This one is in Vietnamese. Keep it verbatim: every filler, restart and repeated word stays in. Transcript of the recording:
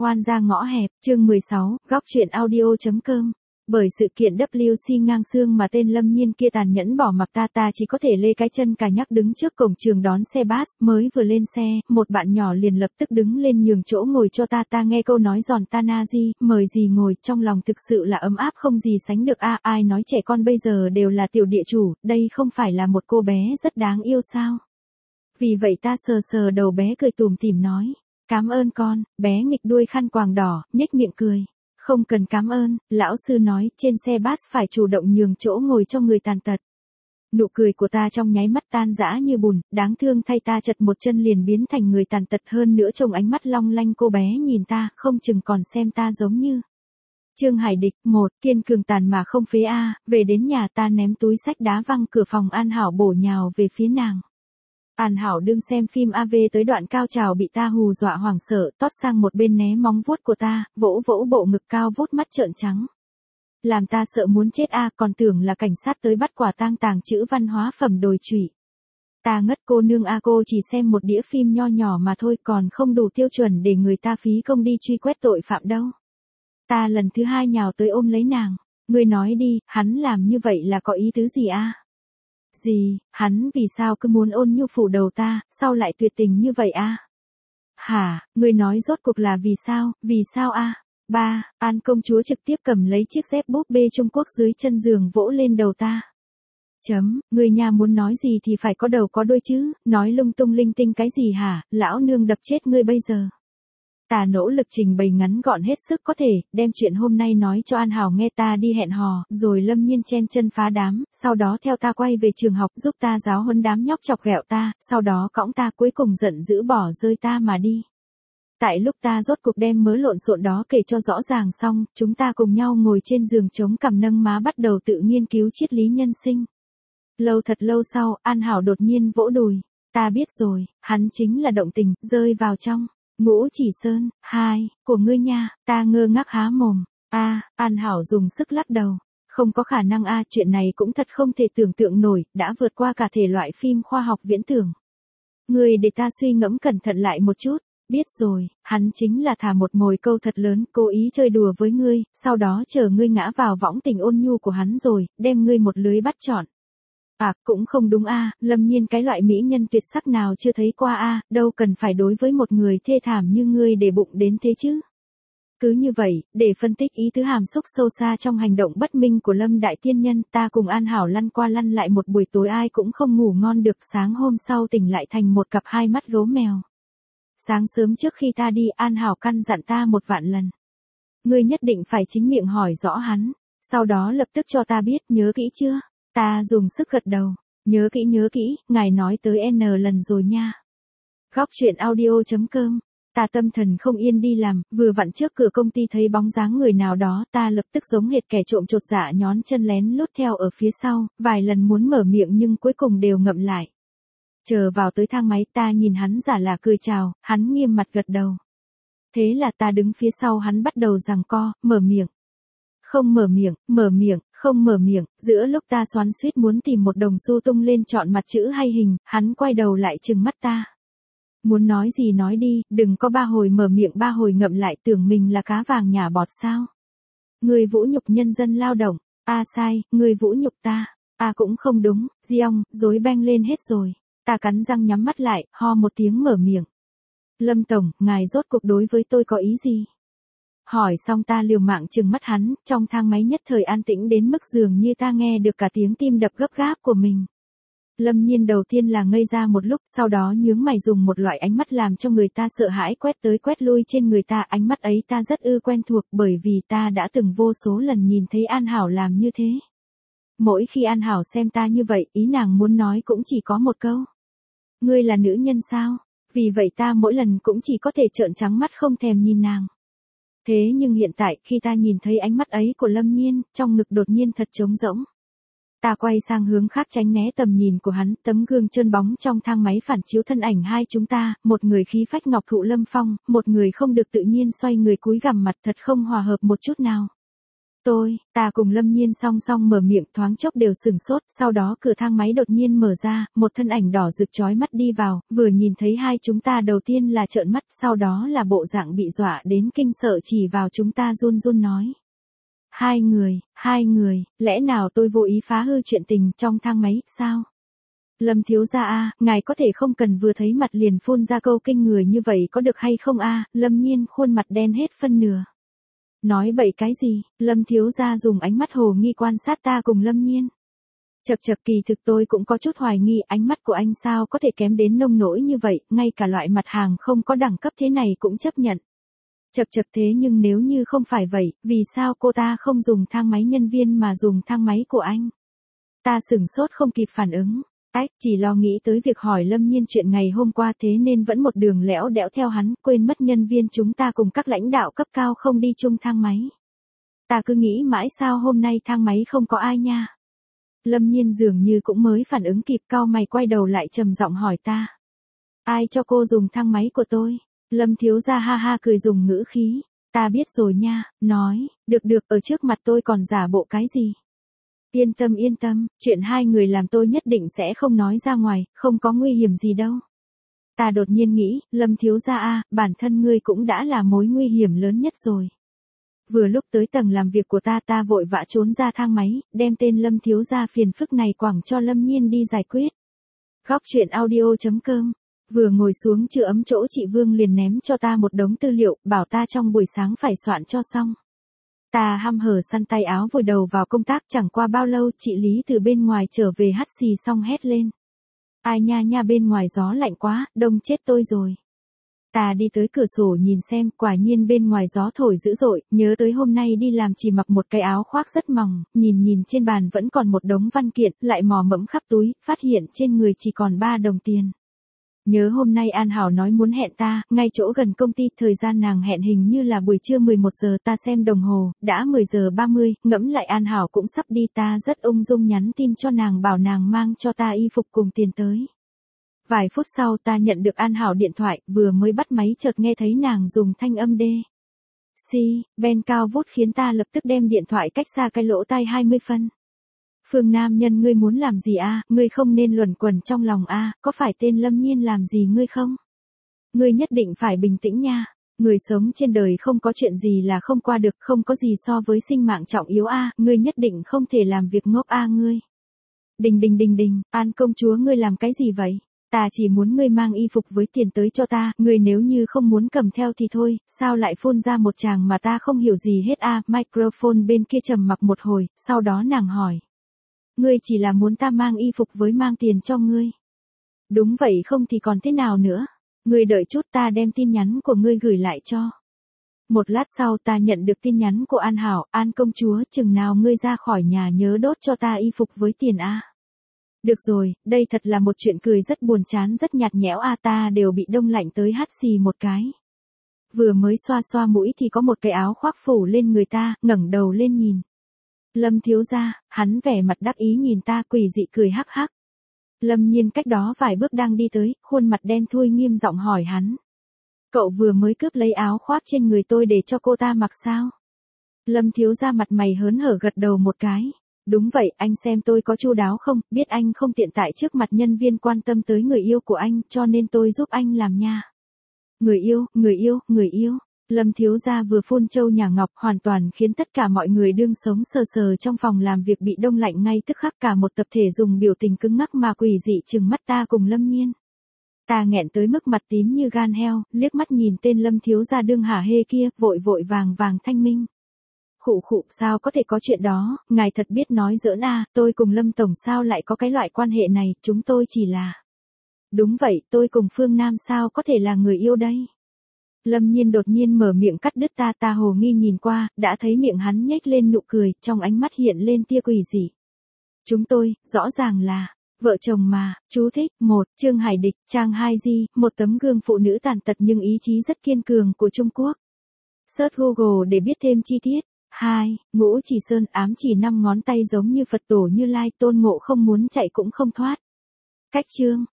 Oan gia ngõ hẹp, chương mười sáu, góc truyện audio.com. Bởi sự kiện vê kép xê ngang xương mà tên Lâm Nhiên kia tàn nhẫn bỏ mặc ta ta chỉ có thể lê cái chân cà nhắc đứng trước cổng trường đón xe bus, mới vừa lên xe, một bạn nhỏ liền lập tức đứng lên nhường chỗ ngồi cho ta ta nghe câu nói giòn ta na di, mời gì ngồi, trong lòng thực sự là ấm áp không gì sánh được a ai nói trẻ con bây giờ đều là tiểu địa chủ, đây không phải là một cô bé rất đáng yêu sao. Vì vậy ta sờ sờ đầu bé cười tủm tỉm nói, cảm ơn con, bé nghịch đuôi khăn quàng đỏ, nhếch miệng cười. Không cần cảm ơn, lão sư nói, trên xe bus phải chủ động nhường chỗ ngồi cho người tàn tật. Nụ cười của ta trong nháy mắt tan rã như bùn, đáng thương thay ta chật một chân liền biến thành người tàn tật hơn nữa trông ánh mắt long lanh cô bé nhìn ta, không chừng còn xem ta giống như. Trương Hải Địch, một, kiên cường tàn mà không phế a, về đến nhà ta ném túi sách đá văng cửa phòng An Hảo bổ nhào về phía nàng. An Hảo đương xem phim a vê tới đoạn cao trào bị ta hù dọa hoảng sợ, tót sang một bên né móng vuốt của ta, vỗ vỗ bộ ngực cao vút mắt trợn trắng. Làm ta sợ muốn chết a, còn tưởng là cảnh sát tới bắt quả tang tàng trữ văn hóa phẩm đồi trụy. Ta ngất cô nương a cô chỉ xem một đĩa phim nho nhỏ mà thôi còn không đủ tiêu chuẩn để người ta phí công đi truy quét tội phạm đâu. Ta lần thứ hai nhào tới ôm lấy nàng, ngươi nói đi, hắn làm như vậy là có ý tứ gì a? Gì, hắn vì sao cứ muốn ôn nhu phủ đầu ta, sao lại tuyệt tình như vậy a? Hả, ngươi nói rốt cuộc là vì sao, vì sao a? Ba, An công chúa trực tiếp cầm lấy chiếc dép búp bê Trung Quốc dưới chân giường vỗ lên đầu ta. Chấm, ngươi nhà muốn nói gì thì phải có đầu có đuôi chứ, nói lung tung linh tinh cái gì hả, lão nương đập chết ngươi bây giờ. Ta nỗ lực trình bày ngắn gọn hết sức có thể, đem chuyện hôm nay nói cho An Hảo nghe ta đi hẹn hò, rồi Lâm Nhiên chen chân phá đám, sau đó theo ta quay về trường học giúp ta giáo huấn đám nhóc chọc ghẹo ta, sau đó cõng ta cuối cùng giận dữ bỏ rơi ta mà đi. Tại lúc ta rốt cuộc đem mớ lộn xộn đó kể cho rõ ràng xong, chúng ta cùng nhau ngồi trên giường chống cằm nâng má bắt đầu tự nghiên cứu triết lý nhân sinh. Lâu thật lâu sau, An Hảo đột nhiên vỗ đùi, ta biết rồi, hắn chính là động tình, rơi vào trong. Ngũ Chỉ Sơn, hai, của ngươi nha, ta ngơ ngác há mồm, a, An Hảo dùng sức lắc đầu, không có khả năng a, chuyện này cũng thật không thể tưởng tượng nổi, đã vượt qua cả thể loại phim khoa học viễn tưởng. Ngươi để ta suy ngẫm cẩn thận lại một chút, biết rồi, hắn chính là thả một mồi câu thật lớn, cố ý chơi đùa với ngươi, sau đó chờ ngươi ngã vào võng tình ôn nhu của hắn rồi, đem ngươi một lưới bắt trọn. À, cũng không đúng a, Lâm Nhiên cái loại mỹ nhân tuyệt sắc nào chưa thấy qua a, đâu cần phải đối với một người thê thảm như ngươi để bụng đến thế chứ. Cứ như vậy, để phân tích ý tứ hàm xúc sâu xa trong hành động bất minh của Lâm Đại Tiên Nhân, ta cùng An Hảo lăn qua lăn lại một buổi tối ai cũng không ngủ ngon được, sáng hôm sau tỉnh lại thành một cặp hai mắt gấu mèo. Sáng sớm trước khi ta đi, An Hảo căn dặn ta một vạn lần. Ngươi nhất định phải chính miệng hỏi rõ hắn, sau đó lập tức cho ta biết, nhớ kỹ chưa? Ta dùng sức gật đầu, nhớ kỹ nhớ kỹ, ngài nói tới N lần rồi nha. Góc truyện audio.com, ta tâm thần không yên đi làm, vừa vặn trước cửa công ty thấy bóng dáng người nào đó, ta lập tức giống hệt kẻ trộm chột dạ nhón chân lén lút theo ở phía sau, vài lần muốn mở miệng nhưng cuối cùng đều ngậm lại. Chờ vào tới thang máy ta nhìn hắn giả là cười chào, hắn nghiêm mặt gật đầu. Thế là ta đứng phía sau hắn bắt đầu giằng co, mở miệng. Không mở miệng, mở miệng, không mở miệng, giữa lúc ta xoắn xuýt muốn tìm một đồng xu tung lên chọn mặt chữ hay hình, hắn quay đầu lại trừng mắt ta. Muốn nói gì nói đi, đừng có ba hồi mở miệng ba hồi ngậm lại tưởng mình là cá vàng nhả bọt sao. Người vũ nhục nhân dân lao động, a sai, người vũ nhục ta, a cũng không đúng, giong, rối beng lên hết rồi. Ta cắn răng nhắm mắt lại, ho một tiếng mở miệng. Lâm Tổng, ngài rốt cuộc đối với tôi có ý gì? Hỏi xong ta liều mạng trừng mắt hắn, trong thang máy nhất thời an tĩnh đến mức dường như ta nghe được cả tiếng tim đập gấp gáp của mình. Lâm Nhiên đầu tiên là ngây ra một lúc, sau đó nhướng mày dùng một loại ánh mắt làm cho người ta sợ hãi quét tới quét lui trên người ta, ánh mắt ấy ta rất ư quen thuộc bởi vì ta đã từng vô số lần nhìn thấy An Hảo làm như thế. Mỗi khi An Hảo xem ta như vậy, ý nàng muốn nói cũng chỉ có một câu. Ngươi là nữ nhân sao? Vì vậy ta mỗi lần cũng chỉ có thể trợn trắng mắt không thèm nhìn nàng. Thế nhưng hiện tại khi ta nhìn thấy ánh mắt ấy của Lâm Nhiên, trong ngực đột nhiên thật trống rỗng. Ta quay sang hướng khác tránh né tầm nhìn của hắn, tấm gương trơn bóng trong thang máy phản chiếu thân ảnh hai chúng ta, một người khí phách ngọc thụ lâm phong, một người không được tự nhiên xoay người cúi gằm mặt thật không hòa hợp một chút nào. Tôi, ta cùng Lâm Nhiên song song mở miệng thoáng chốc đều sừng sốt, sau đó cửa thang máy đột nhiên mở ra, một thân ảnh đỏ rực chói mắt đi vào, vừa nhìn thấy hai chúng ta đầu tiên là trợn mắt, sau đó là bộ dạng bị dọa đến kinh sợ chỉ vào chúng ta run run nói. Hai người, hai người, lẽ nào tôi vô ý phá hư chuyện tình trong thang máy, sao? Lâm thiếu gia a, ngài có thể không cần vừa thấy mặt liền phun ra câu kinh người như vậy có được hay không a? Lâm Nhiên khuôn mặt đen hết phân nửa. Nói bậy cái gì? Lâm thiếu gia dùng ánh mắt hồ nghi quan sát ta cùng Lâm Nhiên. Chậc chậc, kỳ thực tôi cũng có chút hoài nghi ánh mắt của anh sao có thể kém đến nông nỗi như vậy, ngay cả loại mặt hàng không có đẳng cấp thế này cũng chấp nhận. Chậc chậc, thế nhưng nếu như không phải vậy, vì sao cô ta không dùng thang máy nhân viên mà dùng thang máy của anh? Ta sửng sốt không kịp phản ứng. Ách, chỉ lo nghĩ tới việc hỏi Lâm Nhiên chuyện ngày hôm qua thế nên vẫn một đường lẽo đẽo theo hắn, quên mất nhân viên chúng ta cùng các lãnh đạo cấp cao không đi chung thang máy. Ta cứ nghĩ mãi sao hôm nay thang máy không có ai nha. Lâm Nhiên dường như cũng mới phản ứng kịp, cau mày quay đầu lại trầm giọng hỏi ta. Ai cho cô dùng thang máy của tôi? Lâm thiếu gia ha ha cười dùng ngữ khí. Ta biết rồi nha, nói, được được, ở trước mặt tôi còn giả bộ cái gì? Yên tâm yên tâm, chuyện hai người làm tôi nhất định sẽ không nói ra ngoài, không có nguy hiểm gì đâu. Ta đột nhiên nghĩ, Lâm thiếu gia a, bản thân ngươi cũng đã là mối nguy hiểm lớn nhất rồi. Vừa lúc tới tầng làm việc của ta ta vội vã trốn ra thang máy, đem tên Lâm thiếu gia phiền phức này quẳng cho Lâm Nhiên đi giải quyết. Góc truyện audio chấm com. Vừa ngồi xuống chữ ấm chỗ chị Vương liền ném cho ta một đống tư liệu, bảo ta trong buổi sáng phải soạn cho xong. Ta hăm hở săn tay áo vội đầu vào công tác, chẳng qua bao lâu chị Lý từ bên ngoài trở về hắt xì xong hét lên. Ai nha nha, bên ngoài gió lạnh quá, đông chết tôi rồi. Ta đi tới cửa sổ nhìn xem, quả nhiên bên ngoài gió thổi dữ dội, nhớ tới hôm nay đi làm chỉ mặc một cái áo khoác rất mỏng, nhìn nhìn trên bàn vẫn còn một đống văn kiện, lại mò mẫm khắp túi, phát hiện trên người chỉ còn ba đồng tiền. Nhớ hôm nay An Hảo nói muốn hẹn ta, ngay chỗ gần công ty, thời gian nàng hẹn hình như là buổi trưa mười một giờ, ta xem đồng hồ, đã mười giờ ba mươi, ngẫm lại An Hảo cũng sắp đi, ta rất ung dung nhắn tin cho nàng bảo nàng mang cho ta y phục cùng tiền tới. Vài phút sau ta nhận được An Hảo điện thoại, vừa mới bắt máy chợt nghe thấy nàng dùng thanh âm đê. Si, Ben cao vút khiến ta lập tức đem điện thoại cách xa cái lỗ tai hai mươi phân. Phương nam nhân, ngươi muốn làm gì a? Ngươi không nên luẩn quẩn trong lòng a, có phải tên Lâm Nhiên làm gì ngươi không? Ngươi nhất định phải bình tĩnh nha. Người sống trên đời không có chuyện gì là không qua được, không có gì so với sinh mạng trọng yếu a, ngươi nhất định không thể làm việc ngốc a ngươi. Đình đình đình đình, An công chúa ngươi làm cái gì vậy? Ta chỉ muốn ngươi mang y phục với tiền tới cho ta, ngươi nếu như không muốn cầm theo thì thôi, sao lại phun ra một tràng mà ta không hiểu gì hết a? Microphone bên kia trầm mặc một hồi, sau đó nàng hỏi. Ngươi chỉ là muốn ta mang y phục với mang tiền cho ngươi. Đúng vậy, không thì còn thế nào nữa. Ngươi đợi chút, ta đem tin nhắn của ngươi gửi lại cho. Một lát sau ta nhận được tin nhắn của An Hảo. An công chúa, chừng nào ngươi ra khỏi nhà nhớ đốt cho ta y phục với tiền a. Được rồi, đây thật là một chuyện cười rất buồn chán, rất nhạt nhẽo a, ta đều bị đông lạnh tới hắt xì một cái. Vừa mới xoa xoa mũi thì có một cái áo khoác phủ lên người ta, ngẩng đầu lên nhìn. Lâm thiếu gia, hắn vẻ mặt đắc ý nhìn ta, quỷ dị cười hắc hắc. Lâm Nhiên cách đó vài bước đang đi tới, khuôn mặt đen thui nghiêm giọng hỏi hắn. Cậu vừa mới cướp lấy áo khoác trên người tôi để cho cô ta mặc sao? Lâm thiếu gia mặt mày hớn hở gật đầu một cái. Đúng vậy, anh xem tôi có chu đáo không, biết anh không tiện tại trước mặt nhân viên quan tâm tới người yêu của anh, cho nên tôi giúp anh làm nha. Người yêu, người yêu, người yêu. Lâm thiếu gia vừa phun châu nhà ngọc, hoàn toàn khiến tất cả mọi người đương sống sờ sờ trong phòng làm việc bị đông lạnh ngay tức khắc, cả một tập thể dùng biểu tình cứng ngắc mà quỷ dị trừng mắt ta cùng Lâm Nhiên. Ta nghẹn tới mức mặt tím như gan heo, liếc mắt nhìn tên Lâm thiếu gia đương hả hê kia, vội vội vàng vàng thanh minh. Khụ khụ, sao có thể có chuyện đó, ngài thật biết nói giỡn à, tôi cùng Lâm tổng sao lại có cái loại quan hệ này, chúng tôi chỉ là. Đúng vậy, tôi cùng Phương Nam sao có thể là người yêu đây. Lâm Nhiên đột nhiên mở miệng cắt đứt ta, ta hồ nghi nhìn qua, đã thấy miệng hắn nhếch lên nụ cười, trong ánh mắt hiện lên tia quỷ dị. Chúng tôi, rõ ràng là, vợ chồng mà, chú thích, một, Trương Hải Địch, trang hai Di, một tấm gương phụ nữ tàn tật nhưng ý chí rất kiên cường của Trung Quốc. Search Google để biết thêm chi tiết. hai, Ngũ Chỉ Sơn, ám chỉ năm ngón tay giống như Phật tổ Như Lai, tôn ngộ không muốn chạy cũng không thoát. Cách chương.